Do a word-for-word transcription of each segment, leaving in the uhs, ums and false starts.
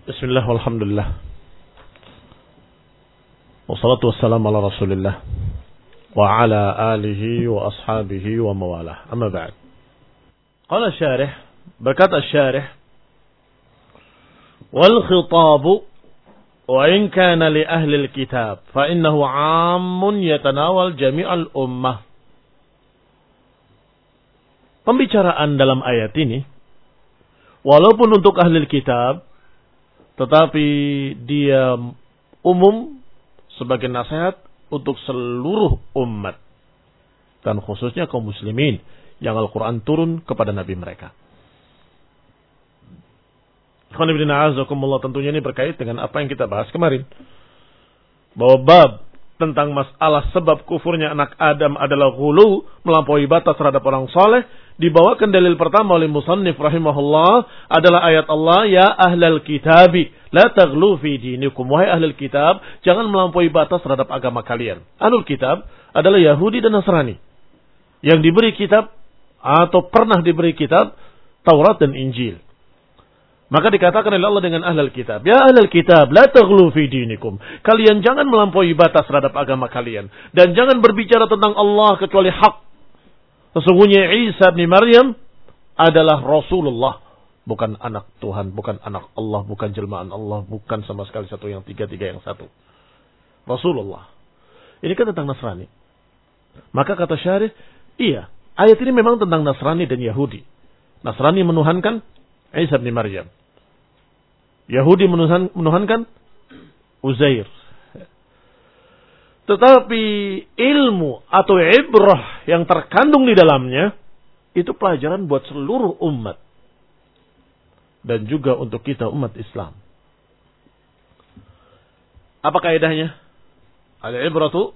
Bismillah walhamdulillah. Wassalatu wassalamu ala Rasulillah wa ala alihi wa ashabihi wa mawalah. Amma ba'd. Qala syarih, berkata syarih, wal khitabu wa in kana li ahli al-kitab fa innahu 'ammun yatanawal jami'al ummah. Pembicaraan dalam ayat ini walaupun untuk ahli kitab, tetapi dia umum sebagai nasihat untuk seluruh umat. Dan khususnya kaum muslimin yang Al-Quran turun kepada Nabi mereka. Tentunya ini berkait dengan apa yang kita bahas kemarin. Bahwa bab tentang masalah sebab kufurnya anak Adam adalah ghulu, melampaui batas terhadap orang soleh. Dibawakan dalil pertama oleh musannif rahimahullah adalah ayat Allah, ya ahlal kitabi la taghlu fi dinikum. Wahai ahlul kitab, jangan melampaui batas terhadap agama kalian. Ahlul kitab adalah Yahudi dan Nasrani yang diberi kitab atau pernah diberi kitab Taurat dan Injil. Maka dikatakan oleh Allah dengan ahlul kitab, ya ahlul kitab la taghlu fi dinikum. Kalian jangan melampaui batas terhadap agama kalian dan jangan berbicara tentang Allah kecuali hak. Sesungguhnya Isa bin Maryam adalah Rasulullah, bukan anak Tuhan, bukan anak Allah, bukan jelmaan Allah, bukan sama sekali satu yang tiga, tiga yang satu. Rasulullah. Ini kan tentang Nasrani. Maka kata syarih, iya, ayat ini memang tentang Nasrani dan Yahudi. Nasrani menuhankan Isa bin Maryam. Yahudi menuhan, menuhankan Uzair. Tetapi ilmu atau ibrah yang terkandung di dalamnya itu pelajaran buat seluruh umat dan juga untuk kita umat Islam. Apa kaidahnya? Al-ibratu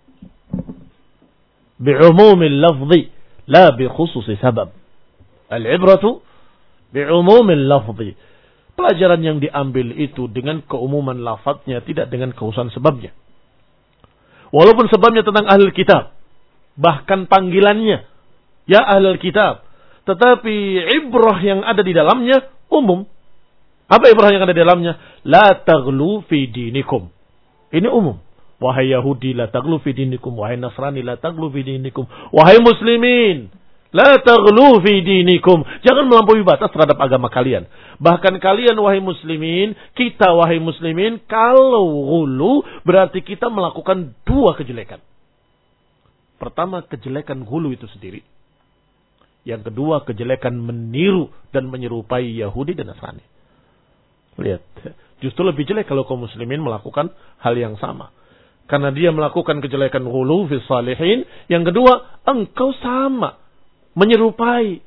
bi'umumil lafzi la bi khususi sabab. Al-ibratu bi'umumil lafzi. Pelajaran yang diambil itu dengan keumuman lafadznya, tidak dengan kekhususan sebabnya. Walaupun sebabnya tentang ahlul kitab, bahkan panggilannya, ya ahlul kitab, tetapi ibrah yang ada di dalamnya umum. Apa ibrah yang ada di dalamnya? La taghlu fi dinikum. Ini umum. Wahai Yahudi, la taghlu fi dinikum. Wahai Nasrani, la taghlu fi dinikum. Wahai muslimin, la taghlu fi dinikum. Jangan melampaui batas terhadap agama kalian. Bahkan kalian wahai muslimin, kita wahai muslimin, kalau ghulu berarti kita melakukan dua kejelekan. Pertama, kejelekan ghulu itu sendiri. Yang kedua, kejelekan meniru dan menyerupai Yahudi dan Nasrani. Lihat, justru lebih jelek kalau kaum muslimin melakukan hal yang sama. Karena dia melakukan kejelekan ghulu fi salihin. Yang kedua, engkau sama, menyerupai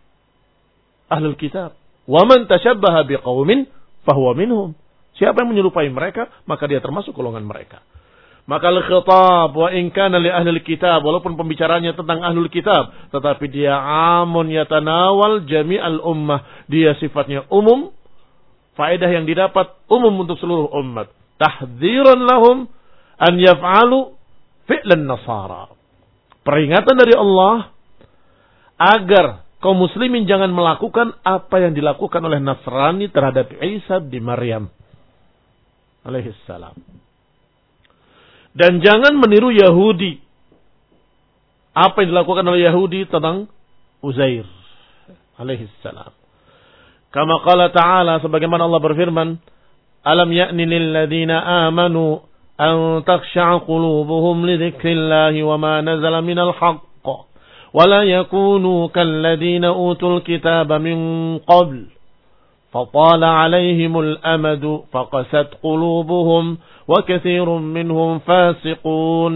ahlul kitab. Wa man tashabbaha biqaumin fahuwa minhum. Siapa yang menyerupai mereka, maka dia termasuk golongan mereka. Maka al-khitab wa in kana li ahlil kitab, walaupun pembicaranya tentang ahlul kitab, tetapi dia amun yatanawal jami'al ummah. Dia sifatnya umum, faedah yang didapat umum untuk seluruh umat. Tahdziran lahum an yaf'alu fi'lan nasara. Peringatan dari Allah agar kaum muslimin jangan melakukan apa yang dilakukan oleh Nasrani terhadap Isa bin Maryam alaihissalam. Dan jangan meniru Yahudi. Apa yang dilakukan oleh Yahudi tentang Uzair alaihissalam. Kama qala ta'ala, sebagaimana Allah berfirman, alam ya'ni lil ladzina amanu an takhsha'a qulubuhum li dzikrillahi wa ma nazala minal haqq. ولا يكونوا كالذين أوتوا الكتاب من قبل فطال عليهم الأمد فقست قلوبهم وكثير منهم فاسقون.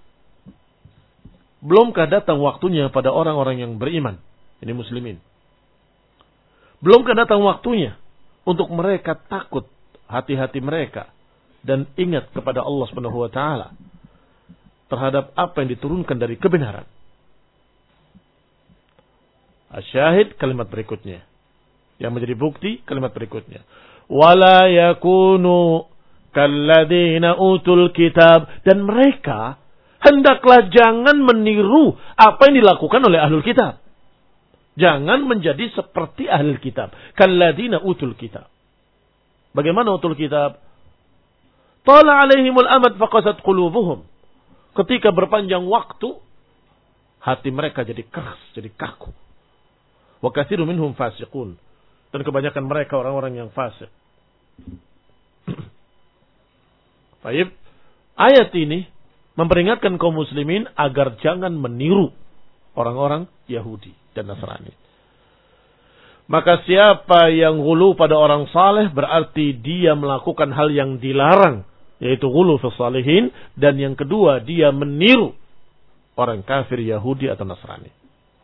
Belumkah datang waktunya pada orang-orang yang beriman, ini muslimin. Belumkah datang waktunya untuk mereka takut hati-hati mereka dan ingat kepada Allah Subhanahu wa taala terhadap apa yang diturunkan dari kebenaran. Asyahid kalimat berikutnya. Yang menjadi bukti kalimat berikutnya. Wala yakunu kalladzina utul kitab. Dan mereka hendaklah jangan meniru apa yang dilakukan oleh ahlul kitab. Jangan menjadi seperti ahlul kitab. Kalladzina utul kitab. Bagaimana utul kitab? Tala alaihimul amad faqasat qulubuhum. Ketika berpanjang waktu, hati mereka jadi keras, jadi kaku. Wa katsiru minhum fasiqun. Dan kebanyakan mereka orang-orang yang fasik. Baik. Ayat ini memperingatkan kaum muslimin agar jangan meniru orang-orang Yahudi dan Nasrani. Maka siapa yang ghulu pada orang saleh berarti dia melakukan hal yang dilarang, yaitu ghulu fi salihin, dan yang kedua dia meniru orang kafir Yahudi atau Nasrani.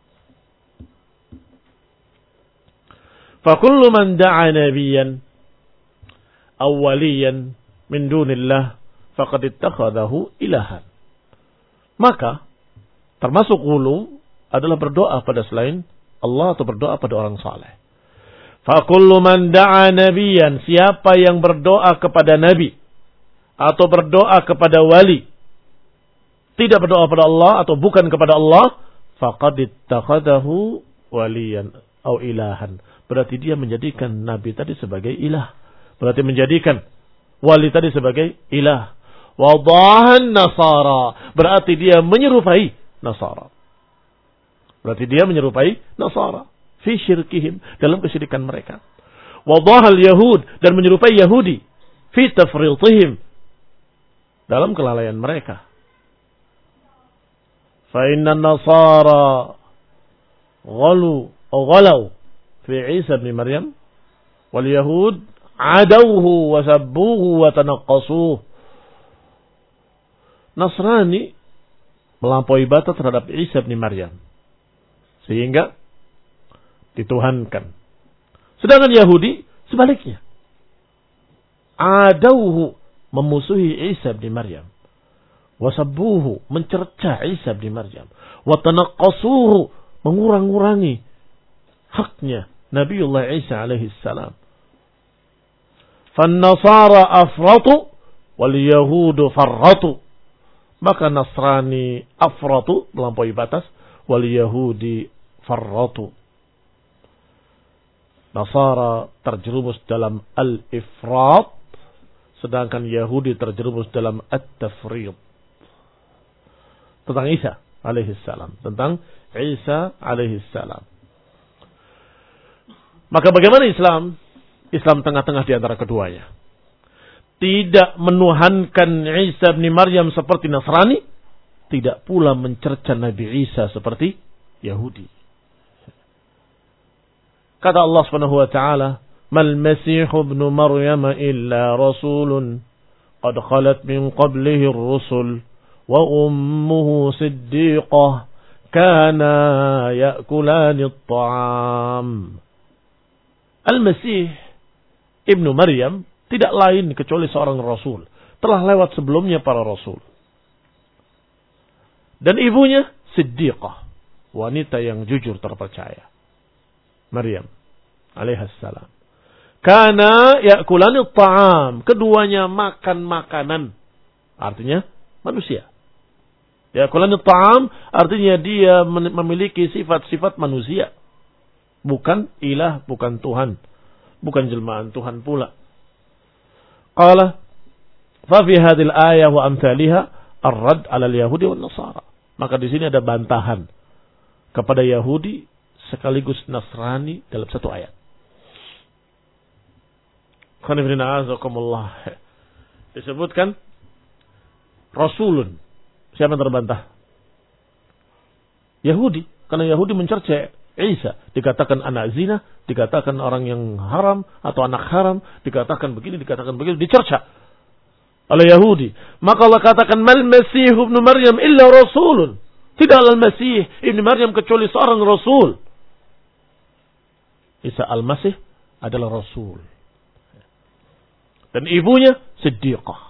Fa kullu man da'a nabiyyan aw waliyan min dunillah faqad ittakhadahu ilahan. Maka termasuk ghulu adalah berdoa pada selain Allah atau berdoa pada orang saleh. Fa kullu man da'a nabiyyan, siapa yang berdoa kepada nabi atau berdoa kepada wali, tidak berdoa kepada Allah atau bukan kepada Allah, faqad ittakhadahu waliyan atau ilahan. Berarti dia menjadikan nabi tadi sebagai ilah. Berarti menjadikan wali tadi sebagai ilah. Wadahan nasara, berarti dia menyerupai Nasara. Berarti dia menyerupai Nasara fi syirkihim, dalam kesyirikan mereka. Wadahal Yahud, dan menyerupai Yahudi fi tafritihim, dalam kelalaian mereka. Fa inna Nasara ghalu atau ghalau fi Isa bin Maryam wal Yahud adawhu wa sabbuhu wa tanaqqasuh. Nasrani melampaui batas terhadap Isa bin Maryam sehingga dituhankan. Sedangkan Yahudi sebaliknya. Adauhu, memusuhi Isa bin Maryam. Wasabbuhu, mencerca Isa bin Maryam. Watanaqqasuhu, mengurang-urangi haknya Nabiullah Isa alaihi salam. Fan-nasara afratu wal yahudu farratu. Maka Nasrani afratu, melampaui batas, wal yahudi farratu. Nasara terjerumus dalam al-ifrat, sedangkan Yahudi terjerumus dalam at-tafrid. Tentang Isa alaihi salam, tentang Isa alaihi salam. Maka bagaimana Islam? Islam tengah-tengah di antara keduanya. Tidak menuhankan Isa bin Maryam seperti Nasrani, tidak pula mencerca Nabi Isa seperti Yahudi. Kata Allah Subhanahu wa taala, "Mal Masih ibn Maryam illa rasulun qad khalat min qablihi ar-rusul wa ummuhu siddiqah kana ya'kulani at-ta'am." Al-Masih ibn Maryam tidak lain kecuali seorang rasul. Telah lewat sebelumnya para rasul. Dan ibunya Siddiqah, wanita yang jujur terpercaya. Maryam alaihissalam. Kana ya'kulani at-ta'am, keduanya makan makanan. Artinya manusia. Ya'kulani at-ta'am artinya dia memiliki sifat-sifat manusia. Bukan ilah, bukan Tuhan. Bukan jelmaan Tuhan pula. Qala fa fi hadhil ayah wa amsalha ar-radd 'ala al-yahudi wan nasara. Maka di sini ada bantahan kepada Yahudi sekaligus Nasrani dalam satu ayat. Qanifrina azakumullah. Disebutkan rasulun. Siapa yang terbantah? Yahudi, karena Yahudi mencerca Isa, dikatakan anak zina, dikatakan orang yang haram atau anak haram, dikatakan begini, dikatakan begitu, dicerca oleh Yahudi. Maka Allah katakan, "Mal Masih ibn Maryam illa rasulun." Tidaklah Al-Masih ibn Maryam kecuali seorang rasul. Isa Al-Masih adalah rasul. Dan ibunya Siddiqah.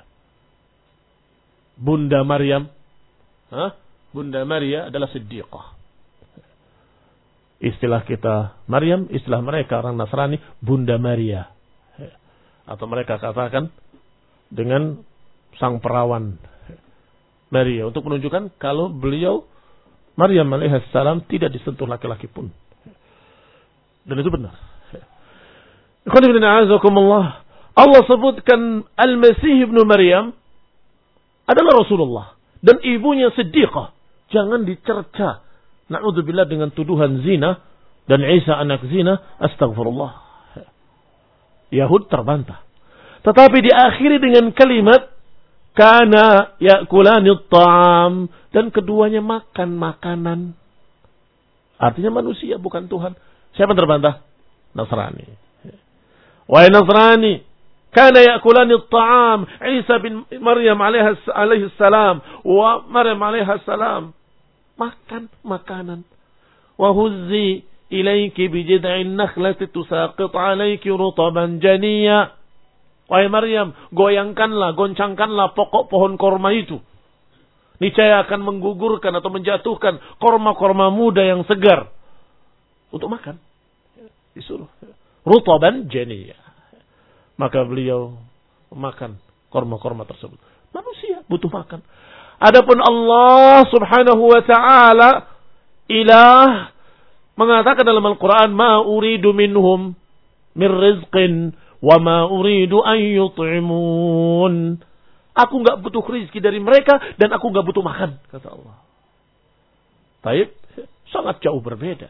Bunda Maryam, Hah? Bunda Maria adalah Siddiqah. Istilah kita Maryam, istilah mereka orang Nasrani Bunda Maria. Atau mereka katakan dengan sang perawan Maria, untuk menunjukkan kalau beliau Maryam alaihissalam tidak disentuh laki-laki pun. Dan itu benar. Ikhwan fillah, Allah sebutkan Al-Masih ibnu Maryam adalah Rasulullah dan ibunya Siddiqah. Jangan dicerca. Na'udzubillah dengan tuduhan zina dan Isa anak zina. Astagfirullah. Yahud terbantah. Tetapi diakhiri dengan kalimat kana ya'kulanit ta'am, dan keduanya makan makanan. Artinya manusia bukan Tuhan. Siapa yang terbantah? Nasrani. Wahai Nasrani, kana ya'kulanit ta'am. Isa bin Maryam alaihi salam wa Maryam alaihi salam makan makanan. Wa huzzi ilaiki bijid'in nakhlati tusaqit alaiki rutaban janiya. Wahai Maryam, goyangkanlah, goncangkanlah pokok pohon korma itu. Niscaya akan menggugurkan atau menjatuhkan korma-korma muda yang segar untuk makan. Disuruh rutaban janiya. Maka beliau makan korma-korma tersebut. Manusia butuh makan. Adapun Allah Subhanahu wa taala ilah mengatakan dalam Al-Qur'an, ma uridu minhum min rizqin wa ma uridu an yut'imun. Aku enggak butuh rezeki dari mereka dan aku enggak butuh makan, kata Allah. Baik, sangat jauh berbeda.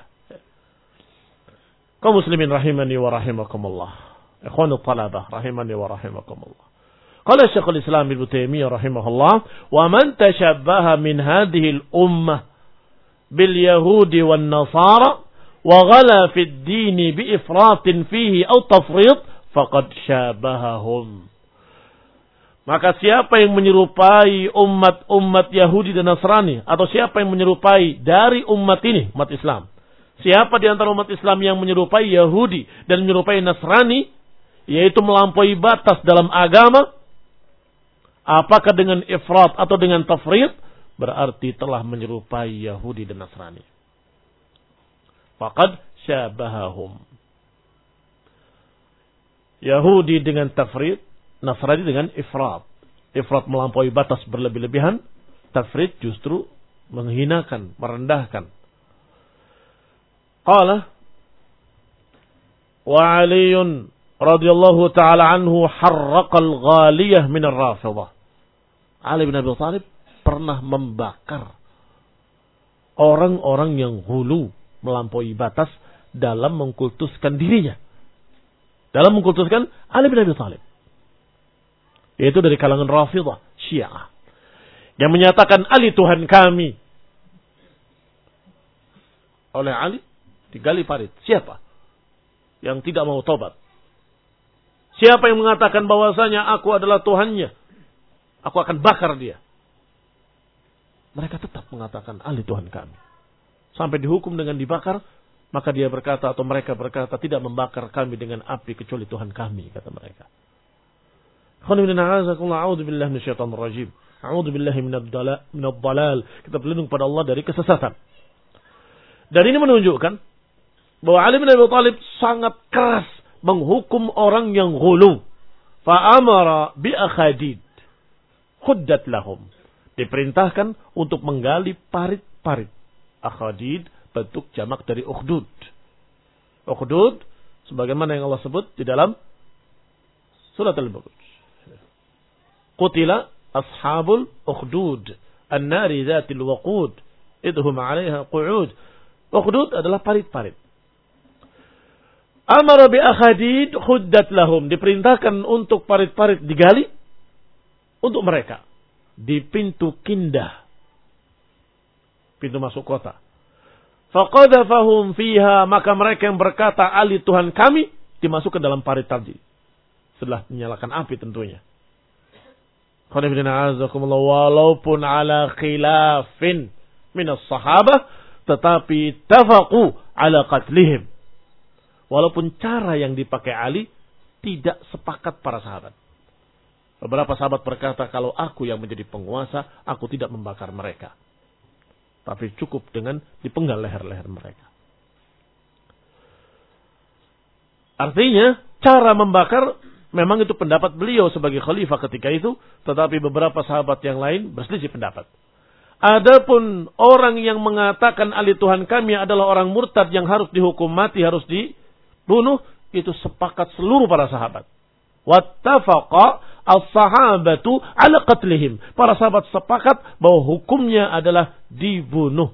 Kaum muslimin rahimani wa rahimakumullah. Ikhwanul talabah rahimani wa rahimakumullah. Qala Syekhul Islam Ibnu Taimiyah rahimahullah, "Wa man tashabbaha min hadhihi al-ummah bil yahudi wan nasara wa ghala fi ad-din bi ifratin fihi aw tafrid faqad syabahahum." Maka siapa yang menyerupai umat-umat Yahudi dan Nasrani, atau siapa yang menyerupai dari umat ini, umat Islam, siapa di antara umat Islam yang menyerupai Yahudi dan menyerupai Nasrani, yaitu melampaui batas dalam agama, apakah dengan ifrat atau dengan tafrid, berarti telah menyerupai Yahudi dan Nasrani. Faqad syabahahum. Yahudi dengan tafrid, Nasrani dengan ifrat. Ifrat melampaui batas berlebih-lebihan, tafrid justru menghinakan, merendahkan. Qala wa Aliyun radhiyallahu ta'ala anhu harraqal ghaliyah min ar-Rafidah. Ali bin Abi Thalib pernah membakar orang-orang yang hulu, melampaui batas dalam mengkultuskan dirinya. Dalam mengkultuskan Ali bin Abi Thalib. Yaitu dari kalangan Rafidah, Syiah. Yang menyatakan Ali Tuhan kami. Oleh Ali digali parit. Siapa yang tidak mau tobat? Siapa yang mengatakan bahwasanya aku adalah Tuhannya? Aku akan bakar dia. Mereka tetap mengatakan Ali Tuhan kami. Sampai dihukum dengan dibakar, maka dia berkata atau mereka berkata, tidak membakar kami dengan api kecuali Tuhan kami, kata mereka. A'udzu billahi minasyaitonir rajim. A'udzu billahi minadh dhalal. Kita berlindung pada Allah dari kesesatan. Dan ini menunjukkan bahwa Ali bin Abi Thalib sangat keras menghukum orang yang ghulu. Fa'amara bi akhadid khuddat lahum. Diperintahkan untuk menggali parit-parit. Akhadid bentuk jamak dari ukhdud. Ukhdud sebagaimana yang Allah sebut di dalam surat Al-Buruj. Qutila ashabul ukhdud an-nari dzatil waqud idhum 'alaiha qu'ud. Ukhdud adalah parit-parit. Amara bi akhadid khuddat lahum. Diperintahkan untuk parit-parit digali untuk mereka di pintu Kindah, pintu masuk kota. Faqadafahum fiha, maka mereka yang berkata Ali Tuhan kami dimasukkan dalam parit tadi setelah menyalakan api tentunya. Walaupun ala khilafin minas sahabah, tetapi tafaqu ala qatlihim. Walaupun cara yang dipakai Ali tidak sepakat para sahabat. Beberapa sahabat berkata, kalau aku yang menjadi penguasa, aku tidak membakar mereka. Tapi cukup dengan dipenggal leher-leher mereka. Artinya, cara membakar memang itu pendapat beliau sebagai khalifah ketika itu, tetapi beberapa sahabat yang lain berselisih pendapat. Adapun orang yang mengatakan Ali Tuhan kami adalah orang murtad yang harus dihukum mati, harus dibunuh, itu sepakat seluruh para sahabat. Wattafaqa as-sahabatu ala qatlihim. Para sahabat sepakat bahwa hukumnya adalah dibunuh.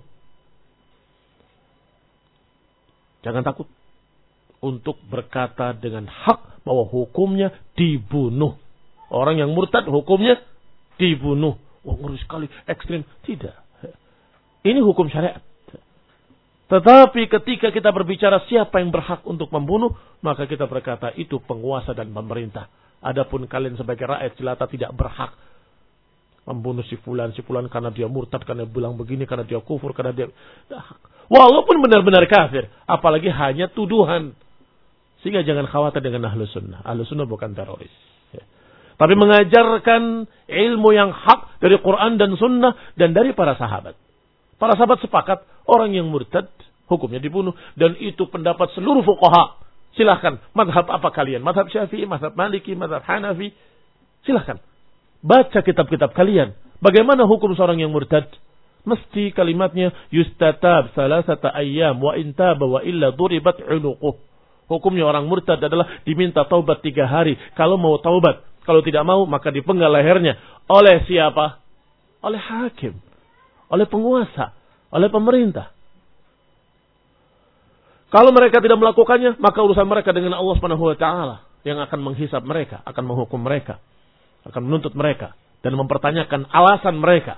Jangan takut untuk berkata dengan hak bahwa hukumnya dibunuh. Orang yang murtad hukumnya dibunuh. Wah, ngeri sekali, ekstrim. Tidak. Ini hukum syariat. Tetapi ketika kita berbicara siapa yang berhak untuk membunuh, maka kita berkata itu penguasa dan pemerintah. Adapun kalian sebagai rakyat jelata tidak berhak membunuh si fulan, si fulan karena dia murtad, karena bilang begini, karena dia kufur, karena dia... Walaupun benar-benar kafir, apalagi hanya tuduhan. Sehingga jangan khawatir dengan ahlu sunnah. Ahlu sunnah bukan teroris. Tapi mengajarkan ilmu yang hak dari Quran dan sunnah dan dari para sahabat. Para sahabat sepakat orang yang murtad hukumnya dibunuh. Dan itu pendapat seluruh fuqaha. Silahkan. Madhab apa kalian? Madhab Syafi'i, madhab Maliki, madhab Hanafi. Silahkan. Baca kitab-kitab kalian. Bagaimana hukum seorang yang murtad? Mesti kalimatnya yustatab salasata ayyam wa intaba wa illa duribat unuquh. Hukumnya orang murtad adalah diminta taubat tiga hari. Kalau mau taubat. Kalau tidak mau maka dipenggal lehernya. Oleh siapa? Oleh hakim. Oleh penguasa, oleh pemerintah. Kalau mereka tidak melakukannya, maka urusan mereka dengan Allah Subhanahu wa taala yang akan menghisab mereka, akan menghukum mereka, akan menuntut mereka dan mempertanyakan alasan mereka.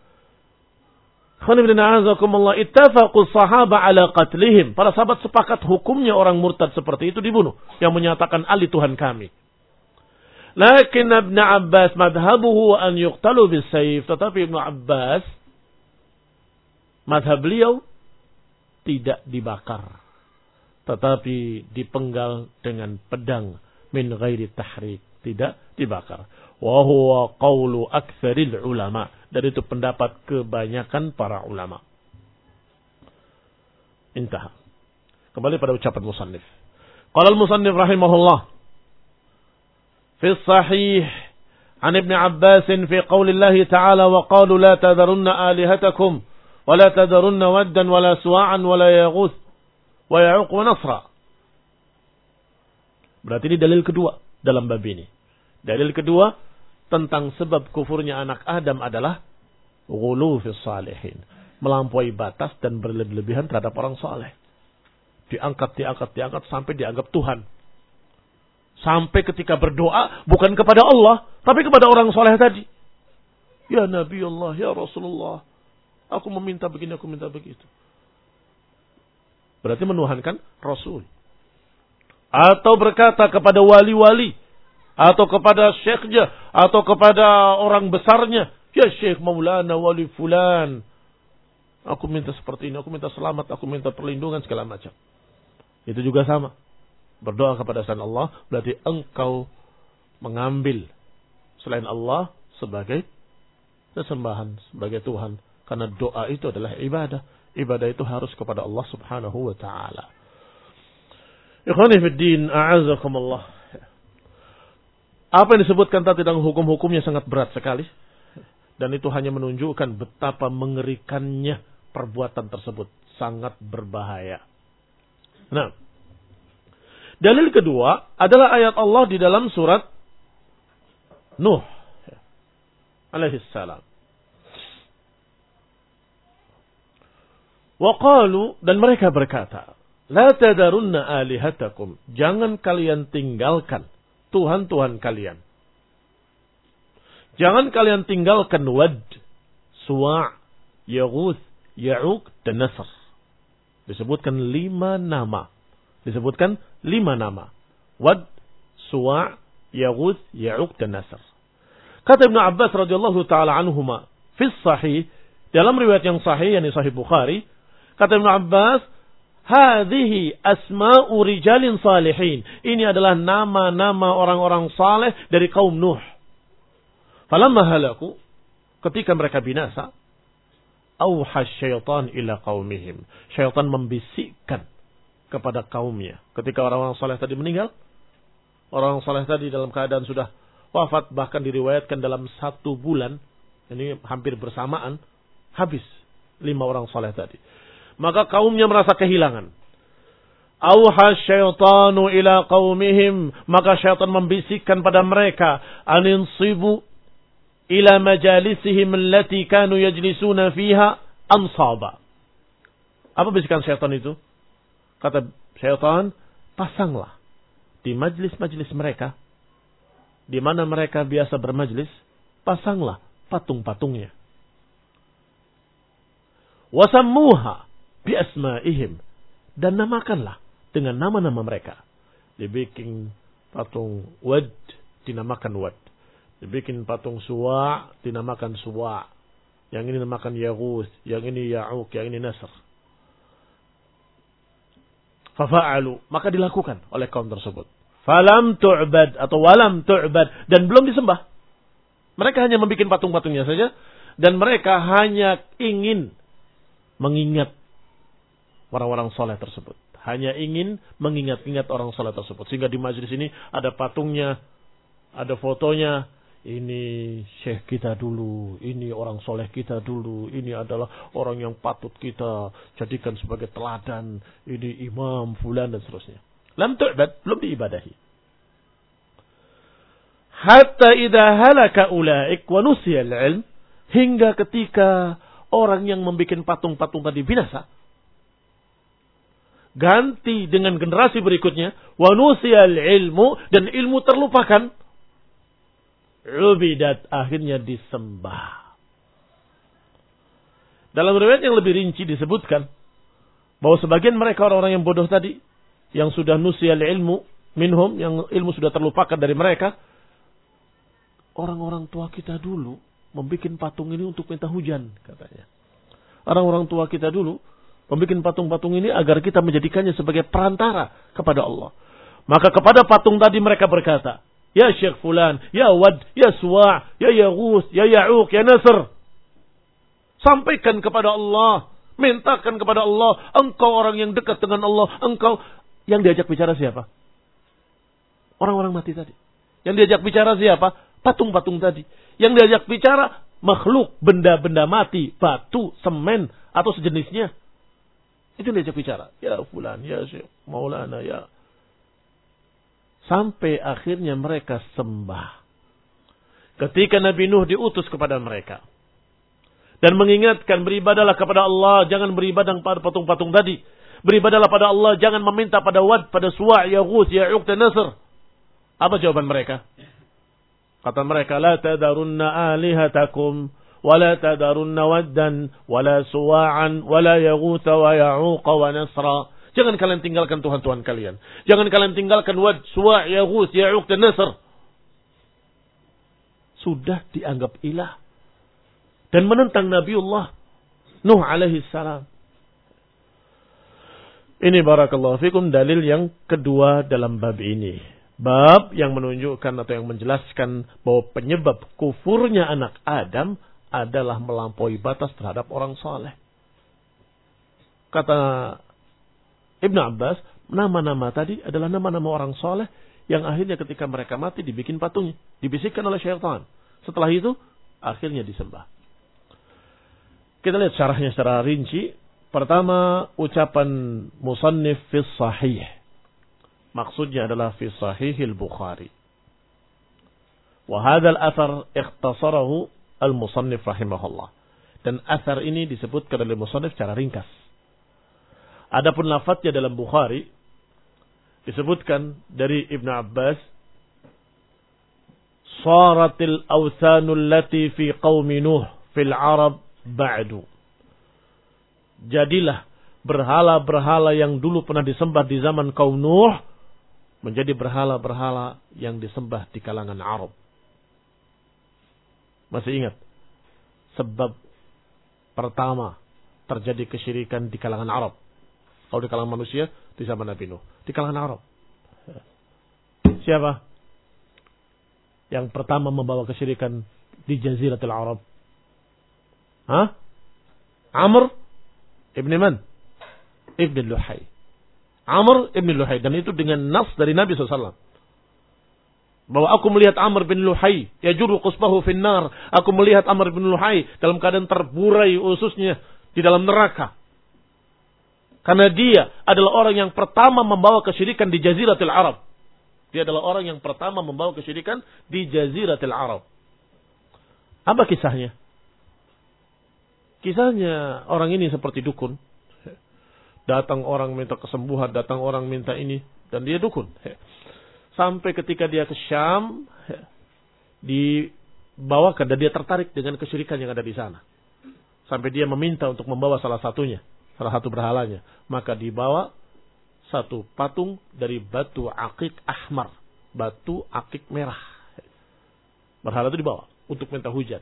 Ittafaqu sahaba ala qatlihim. Para sahabat sepakat hukumnya orang murtad seperti itu dibunuh, yang menyatakan Ali Tuhan kami. Lakin Ibnu Abbas madhabuhu an yuqtalu bisayf. Tetapi Ibnu Abbas madhab beliau tidak dibakar, tetapi dipenggal dengan pedang min ghairi tahrik, tidak dibakar. Wa huwa qaulu aktsaril ulama, dan itu pendapat kebanyakan para ulama. Intah. Kembali pada ucapan musannif. Qala al-musannif rahimahullah fi sahih an Ibnu Abbas fi qouli Allah ta'ala wa qalu la tadharunna alihatakum ولا تذرن ودا ولا سواعا ولا يغوث ويعوق ونصرا. Berarti ini dalil kedua dalam bab ini. Dalil kedua tentang sebab kufurnya anak Adam adalah ghulu fis salihin, melampaui batas dan berlebihan terhadap orang saleh. Diangkat, diangkat, diangkat sampai dianggap Tuhan. Sampai ketika berdoa bukan kepada Allah, tapi kepada orang saleh tadi. Ya Nabi Allah, ya Rasulullah, aku meminta begini, aku minta begitu. Berarti menuhankan Rasul. Atau berkata kepada wali-wali. Atau kepada syekhnya. Atau kepada orang besarnya. Ya syekh maulana wali fulan. Aku minta seperti ini. Aku minta selamat. Aku minta perlindungan segala macam. Itu juga sama. Berdoa kepada selain Allah. Berarti engkau mengambil selain Allah sebagai sesembahan. Sebagai Tuhan. Karena doa itu adalah ibadah. Ibadah itu harus kepada Allah subhanahu wa ta'ala. Ikhwani fiddin, a'azakumullah. Apa yang disebutkan tadi tentang hukum-hukumnya sangat berat sekali. Dan itu hanya menunjukkan betapa mengerikannya perbuatan tersebut. Sangat berbahaya. Nah, dalil kedua adalah ayat Allah di dalam surat Nuh alaihissalam. Waqalu, dan mereka berkata, la tadarunna alihatakum, jangan kalian tinggalkan Tuhan-Tuhan kalian. Jangan kalian tinggalkan Wad, Suwa', Yaghuth, Ya'uq, dan Nasr. Disebutkan lima nama. Disebutkan lima nama. Wad, Suwa', Yaghuth, Ya'uq, dan Nasr. Kata Ibnu Abbas radhiyallahu taala anhuma fi sahih, dalam riwayat yang sahih, yakni Sahih Bukhari, kata Ibnu Abbas, hadhihi asma'u rijalin salihin. Ini adalah nama-nama orang-orang saleh dari kaum Nuh. Falamma halaku, ketika mereka binasa, auha syaitan ila qaumihim. Syaitan membisikkan kepada kaumnya. Ketika orang-orang saleh tadi meninggal, orang saleh tadi dalam keadaan sudah wafat, bahkan diriwayatkan dalam satu bulan, ini hampir bersamaan, habis lima orang saleh tadi. Maka kaumnya merasa kehilangan. Auha syaitanu ila qaumihim, maka syaitan membisikkan pada mereka, aninsibu ila majalisihim allati kanu yajlisuna fiha ansaba. Apa bisikan syaitan itu? Kata syaitan, pasanglah di majlis-majlis mereka, di mana mereka biasa bermajlis, pasanglah patung-patungnya. Wasammuha bi asma'ihim, dan namakanlah dengan nama-nama mereka. Dibikin patung Wad, dinamakan Wad. Dibikin patung Suwa', dinamakan Suwa'. Yang ini dinamakan Yaghus, yang ini Ya'uq, yang ini Nasr. Fafa'alu, maka dilakukan oleh kaum tersebut. Falam tu'bad atau walam tu'bad, dan belum disembah. Mereka hanya membuat patung-patungnya saja, dan mereka hanya ingin mengingat orang-orang soleh tersebut. Hanya ingin mengingat-ingat orang soleh tersebut. Sehingga di majlis ini ada patungnya, ada fotonya. Ini syekh kita dulu, ini orang soleh kita dulu, ini adalah orang yang patut kita jadikan sebagai teladan, ini imam fulan dan seterusnya. Lam tu'bad, belum diibadahi. Hatta idza halaka ulaik wa nusiya al-ilm, hingga ketika orang yang membuat patung-patung tadi binasa, ganti dengan generasi berikutnya, wa nusiya al-ilmu, dan ilmu terlupakan, ubidat, akhirnya disembah. Dalam riwayat yang lebih rinci disebutkan bahwa sebagian mereka orang-orang yang bodoh tadi, yang sudah nusiyal ilmu minhum, yang ilmu sudah terlupakan dari mereka, orang-orang tua kita dulu membuat patung ini untuk minta hujan, katanya. Orang-orang tua kita dulu membuat patung-patung ini agar kita menjadikannya sebagai perantara kepada Allah. Maka kepada patung tadi mereka berkata, ya Syekh Fulan, ya Wad, ya Suwa', ya Yaghus, ya Ya'uq, ya Nasr. Sampaikan kepada Allah. Mintakan kepada Allah. Engkau orang yang dekat dengan Allah. Engkau yang diajak bicara siapa? Orang-orang mati tadi. Yang diajak bicara siapa? Patung-patung tadi. Yang diajak bicara makhluk, benda-benda mati, batu, semen, atau sejenisnya. Itu yang diajak bicara. Ya Fulan, ya Syekh Maulana, ya. Sampai akhirnya mereka sembah. Ketika Nabi Nuh diutus kepada mereka. Dan mengingatkan, beribadalah kepada Allah. Jangan beribadah pada patung-patung tadi. Beribadalah pada Allah. Jangan meminta pada Wad, pada Suwa', Yaghus, Ya'uq, dan Nasr. Apa jawaban mereka? Kata mereka, la tadarunna alihatakum. Wa la tadarunna waddan. Wa la suwa'an. Wa la Yaghutha wa Ya'uq wa Nasra. Jangan kalian tinggalkan Tuhan-Tuhan kalian. Jangan kalian tinggalkan Wad, Suwa', Yaghus, Ya'uq, dan Nasr. Sudah dianggap ilah. Dan menentang Nabiullah Nuh alaihi salam. Ini barakallahu fikum dalil yang kedua dalam bab ini. Bab yang menunjukkan atau yang menjelaskan bahwa penyebab kufurnya anak Adam adalah melampaui batas terhadap orang saleh. Kata Ibnu Abbas, nama-nama tadi adalah nama-nama orang soleh yang akhirnya ketika mereka mati dibikin patungnya, dibisikkan oleh syaitan. Setelah itu akhirnya disembah. Kita lihat syarahnya secara rinci. Pertama, ucapan musannif fi sahih. Maksudnya adalah fi sahihil Bukhari. Wa hadzal athar ikhtasarahu al-musannif rahimahullah. Dan athar ini disebutkan oleh musannif secara ringkas. Adapun lafadznya dalam Bukhari disebutkan dari Ibnu Abbas, "Saratil awthanul lati fi qaumi Nuh fil Arab ba'du." Jadilah berhala-berhala yang dulu pernah disembah di zaman kaum Nuh menjadi berhala-berhala yang disembah di kalangan Arab. Masih ingat sebab pertama terjadi kesyirikan di kalangan Arab? Kalau di kalangan manusia, di zaman Nabi Nuh. Di kalangan Arab. Siapa yang pertama membawa kesyirikan di Jaziratul Arab? Hah? Amr ibn man? Ibn Luhay. Amr ibn Luhay. Dan itu dengan nas dari Nabi shallallahu alaihi wasallam. Bahwa aku melihat Amr bin Luhay. Yajuru qusbahu finnar. Aku melihat Amr bin Luhay dalam keadaan terburai ususnya di dalam neraka. Karena dia adalah orang yang pertama membawa kesyirikan di Jaziratul Arab. Dia adalah orang yang pertama membawa kesyirikan di Jaziratul Arab. Apa kisahnya? Kisahnya orang ini seperti dukun. Datang orang minta kesembuhan, datang orang minta ini. Dan dia dukun. Sampai ketika dia ke Syam, dibawakan dan dia tertarik dengan kesyirikan yang ada di sana. Sampai dia meminta untuk membawa salah satunya. Salah satu berhalanya. Maka dibawa satu patung dari batu akik ahmar. Batu akik merah. Berhala itu dibawa untuk minta hujan.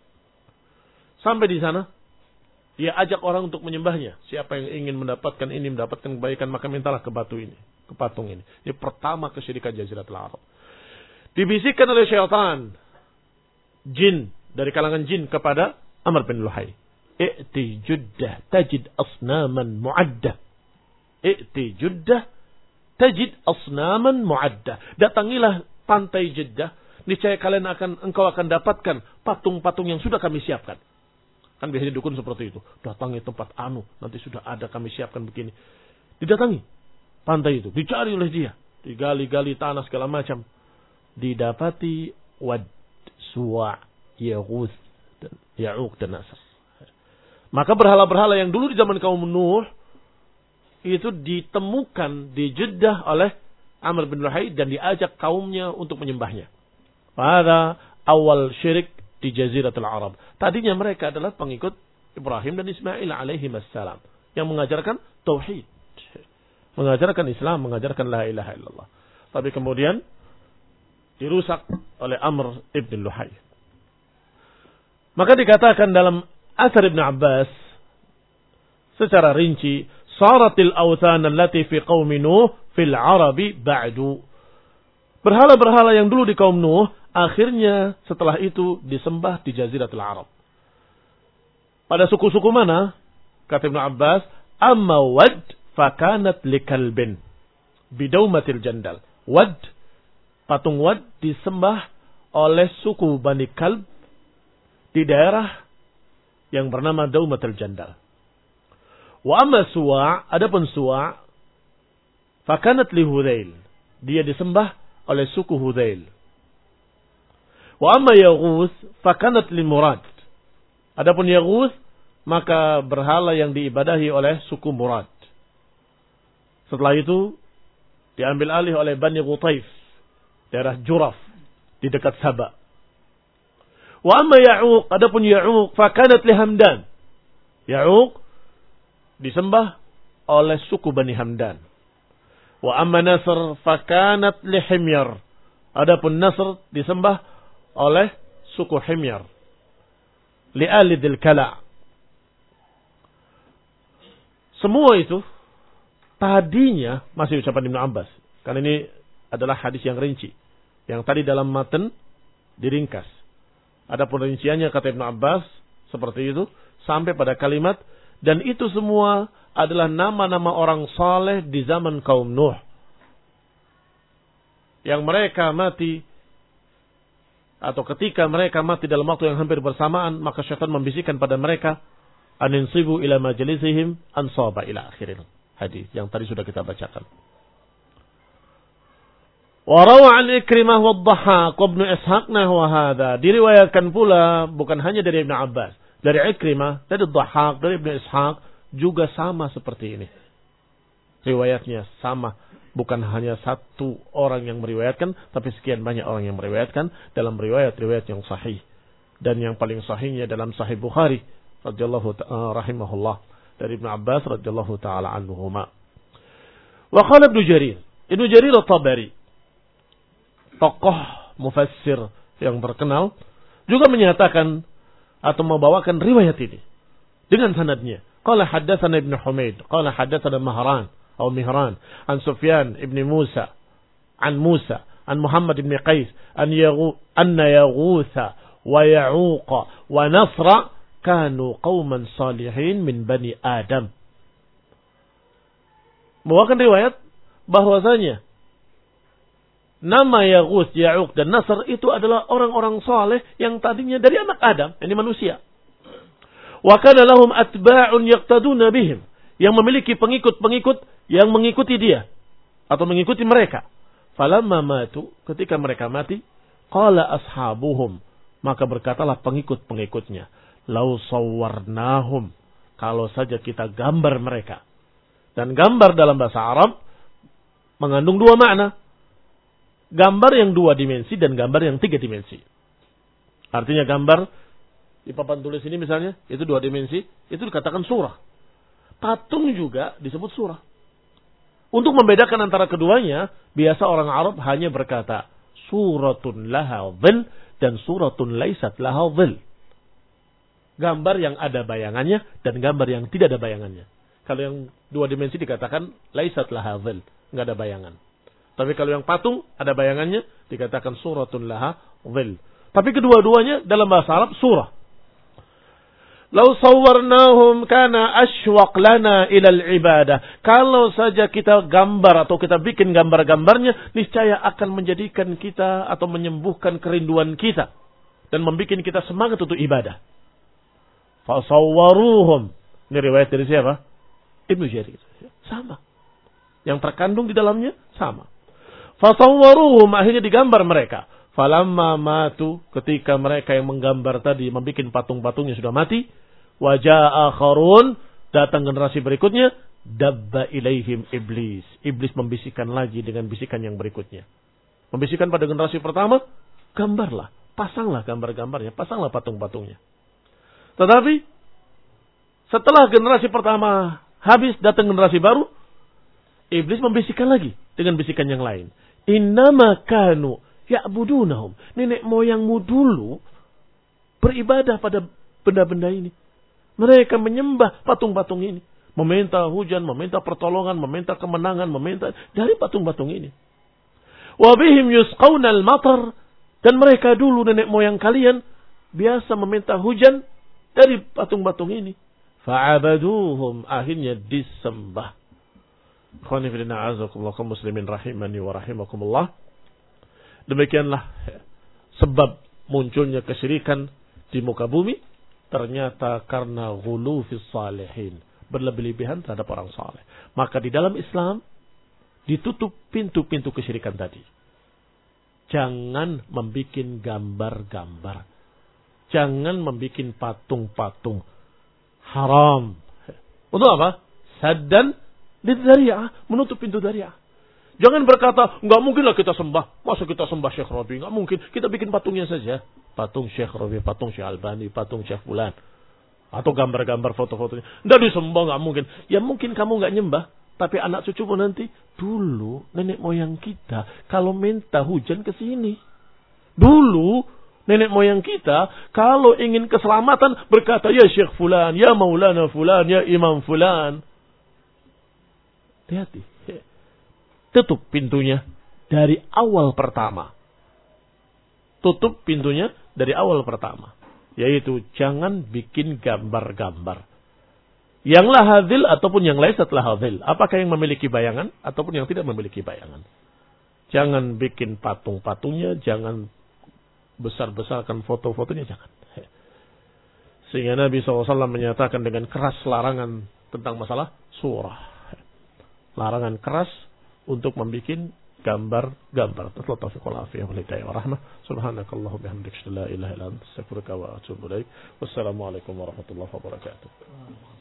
Sampai di sana, dia ajak orang untuk menyembahnya. Siapa yang ingin mendapatkan ini, mendapatkan kebaikan, maka mintalah ke batu ini. Ke patung ini. Ini pertama kesyirikan Jaziratul Arab. Dibisikkan oleh syaitan. Jin. Dari kalangan jin kepada Amr bin Luhai. I'ti Juddah tajid asnaman mu'addah. I'ti Juddah tajid asnaman mu'addah. Datangilah pantai Jeddah. Niscaya kalian akan, engkau akan dapatkan patung-patung yang sudah kami siapkan. Kan biasanya dukun seperti itu. Datangi tempat anu. Nanti sudah ada kami siapkan begini. Didatangi pantai itu. Dicari oleh dia. Digali-gali tanah segala macam. Didapati Wad, Suwa', Yaghuth, dan Ya'uq dan Nasr. Maka berhala-berhala yang dulu di zaman kaum Nuh itu ditemukan di Jeddah oleh Amr bin Luhai dan diajak kaumnya untuk menyembahnya. Pada awal syirik di Jaziratul Arab. Tadinya mereka adalah pengikut Ibrahim dan Ismail alaihi wassalam yang mengajarkan tauhid, mengajarkan Islam, mengajarkan la ilaha illallah. Tapi kemudian dirusak oleh Amr ibn Luhai. Maka dikatakan dalam Asar Ibn Abbas secara rinci, saratil awthan allati fi qaumi Nuh fil Arabi ba'du. Berhala-berhala yang dulu di kaum Nuh akhirnya setelah itu disembah di Jaziratul Arab. Pada suku-suku mana? Kata Ibn Abbas, amma Wad fakanat likalbin bidaumatil jandal. Wad, patung Wad disembah oleh suku Bani Kalb di daerah yang bernama Daumatul Jandal. Wa amma Suwa', adapun Suwa' fakanat li Hudzail. Dia disembah oleh suku Hudzail. Wa amma Yaghuth fakanat li Murad. Adapun Yaghuth maka berhala yang diibadahi oleh suku Murad. Setelah itu diambil alih oleh Bani Ghutaif, daerah Juraf di dekat Sabah. Wa amma Ya'uq, adapun Ya'uq fakanat li Hamdan. Ya'uq disembah oleh suku Bani Hamdan. Wa amma Nasr fakanat li Himyar. Adapun Nasr disembah oleh suku Himyar. Li ahli Dzil Kala'. Semua itu tadinya masih ucapan Ibnu Abbas. Karena ini adalah hadis yang rinci. Yang tadi dalam matan diringkas. Adapun rinciannya kata Ibnu Abbas seperti itu sampai pada kalimat dan itu semua adalah nama-nama orang saleh di zaman kaum Nuh yang mereka mati atau ketika mereka mati dalam waktu yang hampir bersamaan maka syaitan membisikkan pada mereka aninsibu ila majlisihim ansaba ila akhiril hadis yang tadi sudah kita bacakan. Warawa an Ikrimah wa Dhahhak wa Ibnu Ishaq nahwa hadza. Diriwayatkan pula bukan hanya dari Ibnu Abbas, dari Ikrimah, dari Dhahhak, dari Ibnu Ishaq juga sama seperti ini. Riwayatnya sama, bukan hanya satu orang yang meriwayatkan, tapi sekian banyak orang yang meriwayatkan dalam riwayat-riwayat yang sahih. Dan yang paling sahihnya dalam Sahih Bukhari radhiyallahu ta'ala rahimahullah dari Ibnu Abbas radhiyallahu taala anhuma. Wa qala Ibnu Jarir, Ibnu Jarir At-Tabari, tokoh mufassir yang terkenal juga menyatakan atau membawakan riwayat ini dengan sanadnya. Qala haddatsana Ibnu Humaid, qala haddatsana Mahran atau Mihran an Sufyan ibn Musa an Musa an Muhammad ibn Qais an Yaghu anna Yaghutha wa Ya'uqa wa Nasra kanu qauman salihin min bani Adam. Membawakan riwayat bahwasanya nama Yaghuth, Ya'uq dan Nasr itu adalah orang-orang saleh yang tadinya dari anak Adam, ini manusia. Wa kana lahum atba'un yaqtaduna bihim, yang memiliki pengikut-pengikut yang mengikuti dia atau mengikuti mereka. Falamma matu, ketika mereka mati, qala ashabuhum, maka berkatalah pengikut-pengikutnya, lau sawwarnahum, kalau saja kita gambar mereka. Dan gambar dalam bahasa Arab mengandung dua makna. Gambar yang dua dimensi dan gambar yang tiga dimensi. Artinya gambar di papan tulis ini misalnya, itu dua dimensi, itu dikatakan surah. Patung juga disebut surah. Untuk membedakan antara keduanya, biasa orang Arab hanya berkata, suratun laha dhil dan suratun laisat laha dhil. Gambar yang ada bayangannya dan gambar yang tidak ada bayangannya. Kalau yang dua dimensi dikatakan laisat laha dhil, nggak ada bayangan. Tapi kalau yang patung ada bayangannya dikatakan suratun laha dhil. Tapi kedua-duanya dalam bahasa Arab surah. Lau sawwarnahum kana ashwaq lana ilal ibadah. Kalau saja kita gambar atau kita bikin gambar-gambarnya, niscaya akan menjadikan kita atau menyembuhkan kerinduan kita dan membuat kita semangat untuk ibadah. Fasawwaruhum. Ini riwayat dari siapa? Ibnu Jarir. Sama. Yang terkandung di dalamnya sama. Fasawwaruhum, akhirnya digambar mereka. Falamma matu, ketika mereka yang menggambar tadi membuat patung-patungnya sudah mati, wajah akharun, datang generasi berikutnya, dabba ilaihim iblis. Iblis membisikkan lagi dengan bisikan yang berikutnya. Membisikkan pada generasi pertama, gambarlah, pasanglah gambar-gambarnya, pasanglah patung-patungnya. Tetapi setelah generasi pertama habis, datang generasi baru, iblis membisikkan lagi dengan bisikan yang lain. Innama kanu ya'budunahum. Nenek moyangmu dulu beribadah pada benda-benda ini. Mereka menyembah patung-patung ini. Meminta hujan, meminta pertolongan, meminta kemenangan, meminta dari patung-patung ini. Wa bihim yusqawnal matar. Dan mereka dulu, nenek moyang kalian, biasa meminta hujan dari patung-patung ini. Fa'abaduhum. Akhirnya disembah. Khonifidina azakullah kaum muslimin rahimani wa rahimakumullah. Demikianlah sebab munculnya kesyirikan di muka bumi. Ternyata karena ghulu fis salihin. Berlebih-lebihan terhadap orang saleh. Maka di dalam Islam ditutup pintu-pintu kesyirikan tadi. Jangan membuat gambar-gambar. Jangan membuat patung-patung. Haram. Untuk apa? Saddan lidhari'ah, menutup pintu dhari'ah. Jangan berkata, enggak mungkinlah kita sembah. Masa kita sembah Syekh Rabi? Enggak mungkin. Kita bikin patungnya saja. Patung Syekh Rabi, patung Syekh Albani, patung Syekh Fulan. Atau gambar-gambar foto-fotonya. Enggak disembah, enggak mungkin. Ya mungkin kamu enggak nyembah. Tapi anak cucumu nanti, dulu nenek moyang kita kalau minta hujan ke sini. Dulu nenek moyang kita kalau ingin keselamatan berkata, ya Syekh Fulan, ya Maulana Fulan, ya Imam Fulan. Hati-hati. Tutup pintunya dari awal pertama. Tutup pintunya dari awal pertama. Yaitu jangan bikin gambar-gambar. Yang lahadil ataupun yang laisat lahadil. Apakah yang memiliki bayangan ataupun yang tidak memiliki bayangan. Jangan bikin patung-patungnya. Jangan besar-besarkan foto-fotonya. Jangan. Sehingga Nabi shallallahu alaihi wasallam menyatakan dengan keras larangan tentang masalah surah. Larangan keras untuk membuat gambar-gambar. Taufiq wal afiyah wal hidayah wa rahmah. Subhanakallahu bihamdika la ilaha illa anta astaghfiruka wa atubu ilaik. Wassalamualaikum warahmatullahi wabarakatuh.